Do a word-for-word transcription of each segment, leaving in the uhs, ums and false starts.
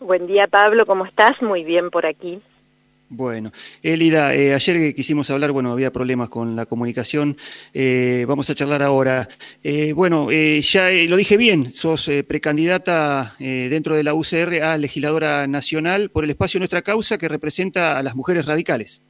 Buen día, Pablo, ¿cómo estás? Muy bien por aquí. Bueno, Elida, eh, ayer quisimos hablar, bueno, había problemas con la comunicación, eh, vamos a charlar ahora. Eh, bueno, eh, ya eh, lo dije bien, sos eh, precandidata eh, dentro de la U C R a legisladora nacional por el espacio Nuestra Causa que representa a las mujeres radicales.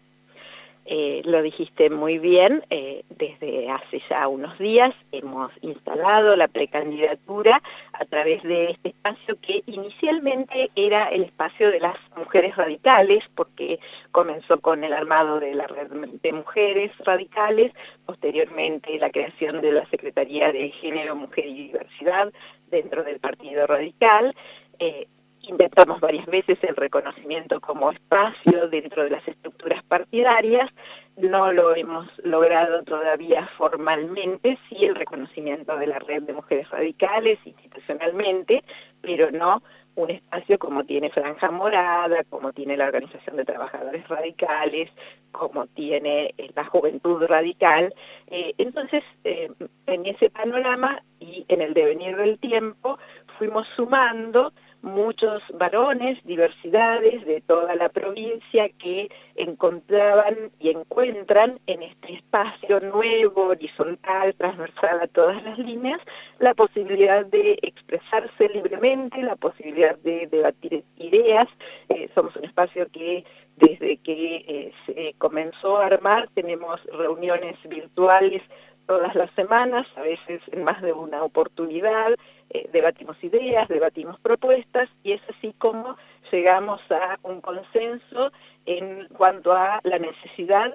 Eh, lo dijiste muy bien, eh, desde hace ya unos días hemos instalado la precandidatura a través de este espacio que inicialmente era el espacio de las mujeres radicales, porque comenzó con el armado de la red de mujeres radicales, posteriormente la creación de la Secretaría de Género, Mujer y Diversidad dentro del Partido Radical. Eh, Intentamos varias veces el reconocimiento como espacio dentro de las estructuras partidarias, no lo hemos logrado todavía formalmente, sí el reconocimiento de la red de mujeres radicales institucionalmente, pero no un espacio como tiene Franja Morada, como tiene la Organización de Trabajadores Radicales, como tiene la Juventud Radical. Eh, entonces, eh, en ese panorama y en el devenir del tiempo, fuimos sumando muchos varones, diversidades de toda la provincia que encontraban y encuentran en este espacio nuevo, horizontal, transversal a todas las líneas, la posibilidad de expresarse libremente, la posibilidad de debatir ideas. Eh, somos un espacio que desde que eh, se comenzó a armar tenemos reuniones virtuales todas las semanas, a veces en más de una oportunidad, eh, debatimos ideas, debatimos propuestas y es así como llegamos a un consenso en cuanto a la necesidad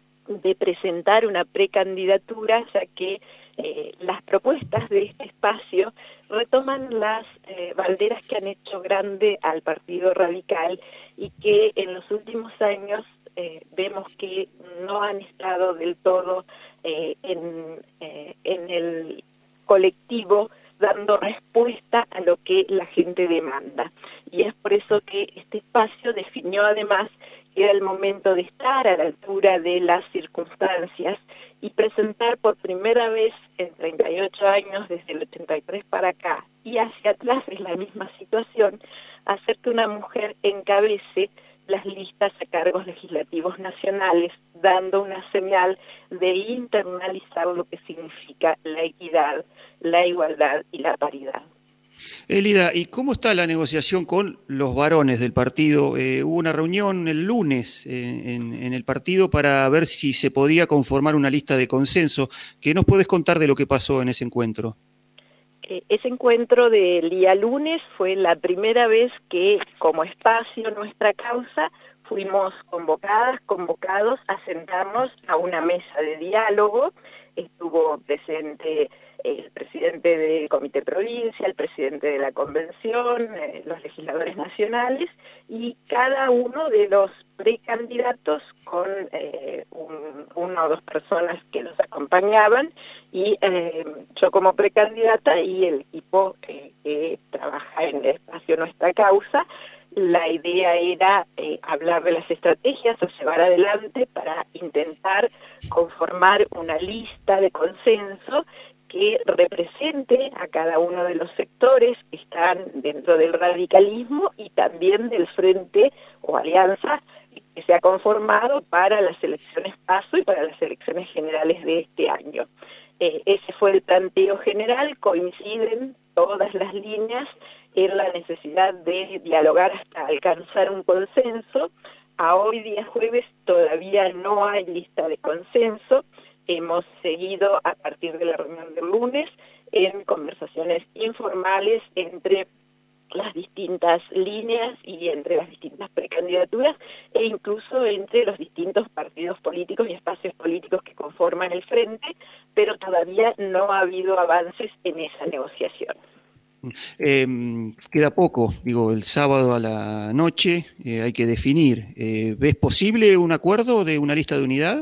de presentar una precandidatura, ya que eh, las propuestas de este espacio retoman las eh, banderas que han hecho grande al Partido Radical y que en los últimos años eh, vemos que no han estado del todo eh, en, eh, en el colectivo dando respuesta a lo que la gente demanda. Y es por eso que este espacio definió además que era el momento de estar a la altura de las circunstancias y presentar por primera vez en treinta y ocho años, desde el ochenta y tres para acá, y hacia atrás es la misma situación, hacer que una mujer encabece las listas a cargos legislativos nacionales, dando una señal de internalizar lo que significa la equidad, la igualdad y la paridad. Elida, ¿y cómo está la negociación con los varones del partido? Eh, hubo una reunión el lunes en, en, en el partido para ver si se podía conformar una lista de consenso. ¿Qué nos puedes contar de lo que pasó en ese encuentro? Eh, ese encuentro del día lunes fue la primera vez que, como espacio Nuestra Causa, fuimos convocadas, convocados a sentarnos a una mesa de diálogo. Estuvo presente el presidente del Comité Provincia, el presidente de la Convención, eh, los legisladores nacionales y cada uno de los precandidatos con eh, un, una o dos personas que los acompañaban y eh, yo como precandidata y el equipo eh, que trabaja en el espacio Nuestra Causa. La idea era eh, hablar de las estrategias a llevar adelante para intentar conformar una lista de consenso que represente a cada uno de los sectores que están dentro del radicalismo y también del frente o alianza que se ha conformado para las elecciones PASO y para las elecciones generales de este año. Eh, ese fue el planteo general, coinciden todas las líneas en la necesidad de dialogar hasta alcanzar un consenso. A hoy día jueves todavía no hay lista de consenso. Hemos seguido a partir de la reunión del lunes en conversaciones informales entre las distintas líneas y entre las distintas precandidaturas e incluso entre los distintos partidos políticos y espacios políticos que conforman el frente, pero todavía no ha habido avances en esa negociación. Eh, queda poco, digo, el sábado a la noche eh, hay que definir. Eh, ¿Ves posible un acuerdo de una lista de unidad?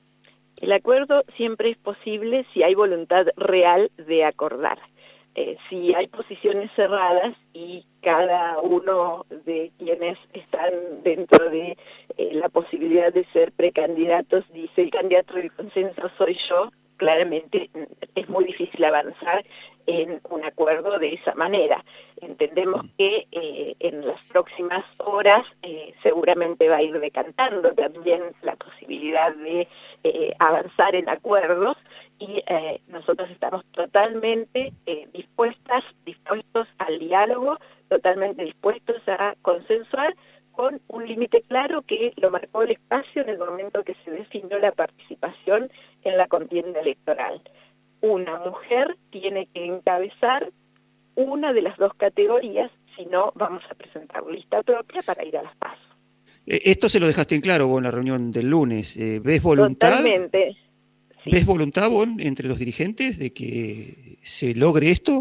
El acuerdo siempre es posible si hay voluntad real de acordar. Eh, si hay posiciones cerradas y cada uno de quienes están dentro de eh, la posibilidad de ser precandidatos dice el candidato del consenso soy yo, claramente es muy difícil avanzar en un acuerdo de esa manera. Entendemos que eh, en las próximas horas eh, seguramente va a ir decantando también la posibilidad de eh, avanzar en acuerdos y eh, nosotros estamos totalmente eh, dispuestas, dispuestos al diálogo, totalmente dispuestos a consensuar con un límite claro que lo marcó el espacio en el momento que se definió la participación en la contienda electoral. Una mujer tiene que encabezar una de las dos categorías, si no vamos a presentar lista propia para ir a las PASO. Eh, Esto se lo dejaste en claro vos en la reunión del lunes. Eh, ¿Ves voluntad? Totalmente. Sí. ¿Ves voluntad vos entre los dirigentes de que se logre esto?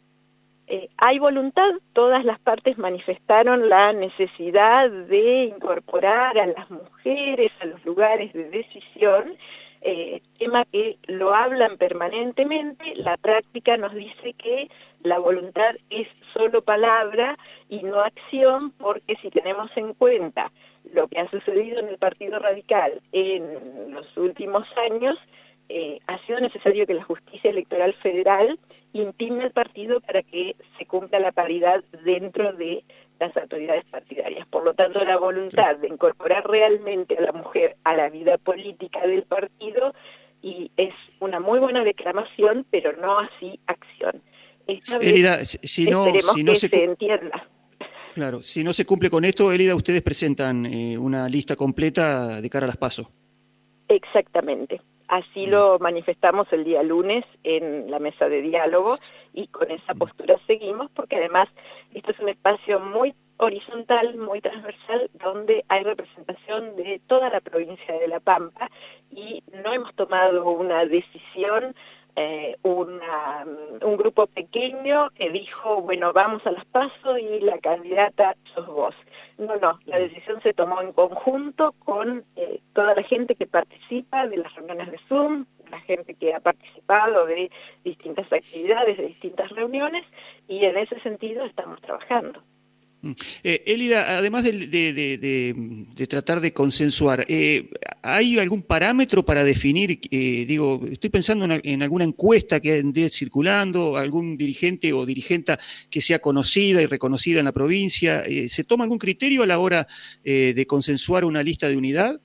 Eh, hay voluntad, todas las partes manifestaron la necesidad de incorporar a las mujeres a los lugares de decisión, eh, tema que lo hablan permanentemente. La práctica nos dice que la voluntad es solo palabra y no acción, porque si tenemos en cuenta lo que ha sucedido en el Partido Radical en los últimos años, Eh, ha sido necesario que la justicia electoral federal intime al partido para que se cumpla la paridad dentro de las autoridades partidarias. Por lo tanto, la voluntad de incorporar realmente a la mujer a la vida política del partido y es una muy buena declamación, pero no así acción. Esta vez Elida, si no, esperemos si no que se, se entienda. Claro, si no se cumple con esto, Elida, ustedes presentan eh, una lista completa de cara a las PASO. Exactamente. Así lo manifestamos el día lunes en la mesa de diálogo y con esa postura seguimos, porque además esto es un espacio muy horizontal, muy transversal, donde hay representación de toda la provincia de La Pampa y no hemos tomado una decisión, eh, una, un grupo pequeño que dijo, bueno, vamos a las PASO y la candidata sos vos. No, no, la decisión se tomó en conjunto con eh, toda la gente que participa de las reuniones de Zoom, la gente que ha participado de distintas actividades, de distintas reuniones, y en ese sentido estamos trabajando. Eh, Elida, además de, de, de, de, de tratar de consensuar, eh, ¿hay algún parámetro para definir? Eh, digo, estoy pensando en, en alguna encuesta que ande circulando, algún dirigente o dirigenta que sea conocida y reconocida en la provincia. Eh, ¿Se toma algún criterio a la hora eh, de consensuar una lista de unidad?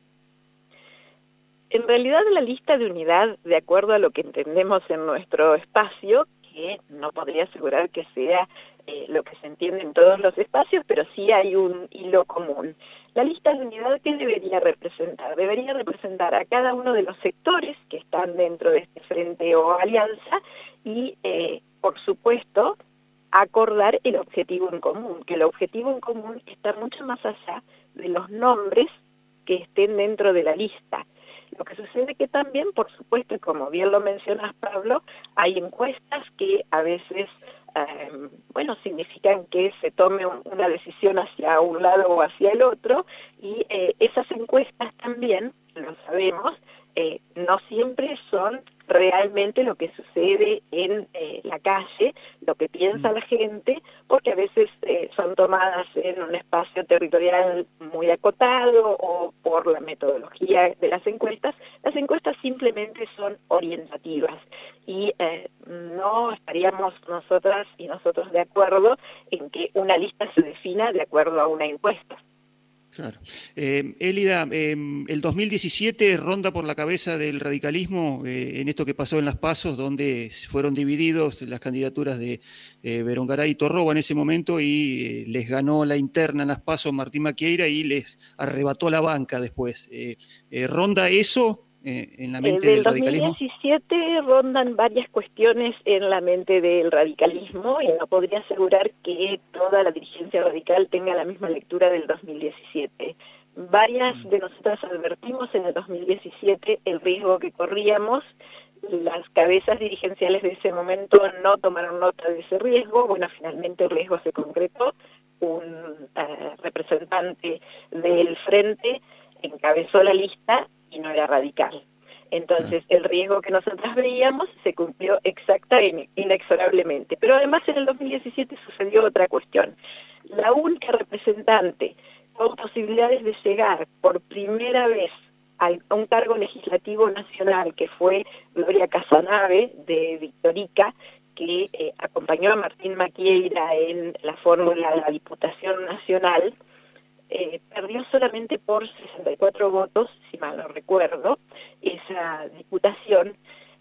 En realidad la lista de unidad, de acuerdo a lo que entendemos en nuestro espacio, que no podría asegurar que sea eh, lo que se entiende en todos los espacios, pero sí hay un hilo común. La lista de unidad, ¿qué debería representar? Debería representar a cada uno de los sectores que están dentro de este frente o alianza y, eh, por supuesto, acordar el objetivo en común, que el objetivo en común está mucho más allá de los nombres que estén dentro de la lista. Lo que sucede que también, por supuesto, y como bien lo mencionas, Pablo, hay encuestas que a veces, eh, bueno, significan que se tome un, una decisión hacia un lado o hacia el otro, y eh, esas encuestas también, lo sabemos, eh, no siempre son realmente lo que sucede en eh, la calle, lo que piensa la gente, porque a veces eh, son tomadas en un espacio territorial muy acotado o por la metodología de las encuestas. Las encuestas simplemente son orientativas y eh, no estaríamos nosotras y nosotros de acuerdo en que una lista se defina de acuerdo a una encuesta. Claro. Eh, Elida, eh, el dos mil diecisiete ronda por la cabeza del radicalismo eh, en esto que pasó en las PASOs, donde fueron divididos las candidaturas de eh, Berongaray y Torroba en ese momento y eh, les ganó la interna en las PASOs Martín Maquieira y les arrebató la banca después. Eh, eh, ¿Ronda eso eh, en la mente eh, del radicalismo? dos mil diecisiete rondan varias cuestiones en la mente del radicalismo y no podría asegurar que toda la dirigencia radical tenga la misma lectura del dos mil diecisiete. Varias de nosotras advertimos en el dos mil diecisiete el riesgo que corríamos. Las cabezas dirigenciales de ese momento no tomaron nota de ese riesgo. Bueno, finalmente el riesgo se concretó. Un uh, representante del Frente encabezó la lista y no era radical. Entonces, el riesgo que nosotras veíamos se cumplió exacta e inexorablemente. Pero además en el dos mil diecisiete sucedió otra cuestión. La única representante con posibilidades de llegar por primera vez a un cargo legislativo nacional, que fue Gloria Casanave, de Victorica, que eh, acompañó a Martín Maquieira en la fórmula de la Diputación Nacional, eh, perdió solamente por sesenta y cuatro votos, si mal no recuerdo, esa diputación,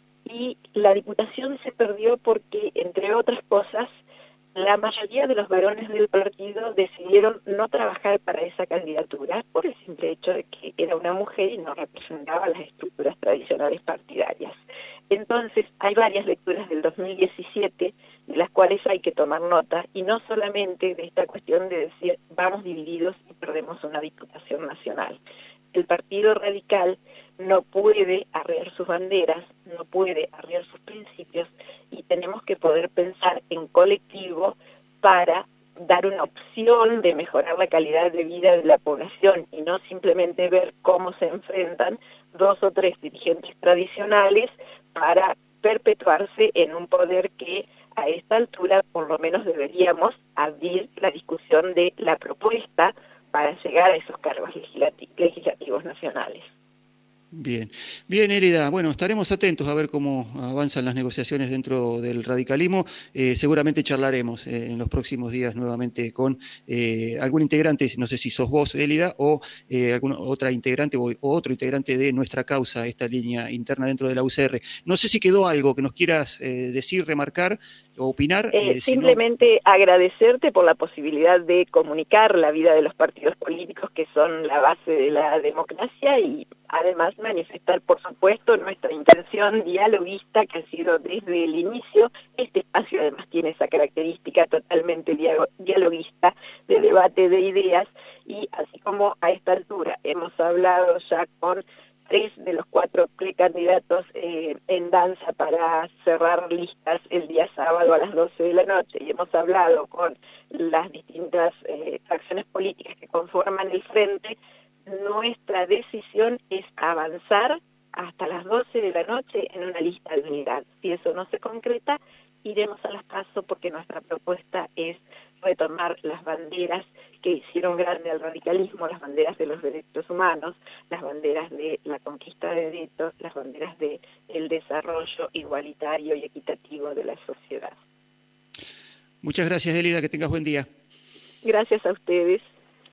y la diputación se perdió porque, entre otras cosas, la mayoría de los varones del partido decidieron no trabajar para esa candidatura por el simple hecho de que era una mujer y no representaba las estructuras tradicionales partidarias. Entonces, hay varias lecturas del dos mil diecisiete de las cuales hay que tomar nota, y no solamente de esta cuestión de decir vamos divididos y perdemos una diputación nacional. El Partido Radical no puede arriar sus banderas, no puede arriar sus principios, y tenemos que poder pensar en colectivo para dar una opción de mejorar la calidad de vida de la población y no simplemente ver cómo se enfrentan dos o tres dirigentes tradicionales para perpetuarse en un poder que a esta altura por lo menos deberíamos abrir la discusión de la propuesta para llegar a esos cargos legislati- legislativos nacionales. Bien, bien, Elida. Bueno, estaremos atentos a ver cómo avanzan las negociaciones dentro del radicalismo. Eh, seguramente charlaremos eh, en los próximos días nuevamente con eh, algún integrante, no sé si sos vos, Elida, o eh, alguna otra integrante o, o otro integrante de nuestra causa, esta línea interna dentro de la U C R. No sé si quedó algo que nos quieras eh, decir, remarcar o opinar. Eh, Eh, simplemente si no... agradecerte por la posibilidad de comunicar la vida de los partidos políticos, que son la base de la democracia, y además manifestar, por supuesto, nuestra intención dialoguista, que ha sido desde el inicio. Este espacio además tiene esa característica totalmente dialoguista, de debate de ideas, y así como a esta altura hemos hablado ya con tres de los cuatro precandidatos eh, en danza para cerrar listas el día sábado a las doce de la noche, y hemos hablado con las distintas eh, facciones políticas que conforman el frente. Nuestra decisión es avanzar hasta las doce de la noche en una lista de unidad. Si eso no se concreta, iremos a las PASO, porque nuestra propuesta es retomar las banderas que hicieron grande al radicalismo, las banderas de los derechos humanos, las banderas de la conquista de derechos, las banderas de el desarrollo igualitario y equitativo de la sociedad. Muchas gracias, Elida, que tengas buen día. Gracias a ustedes.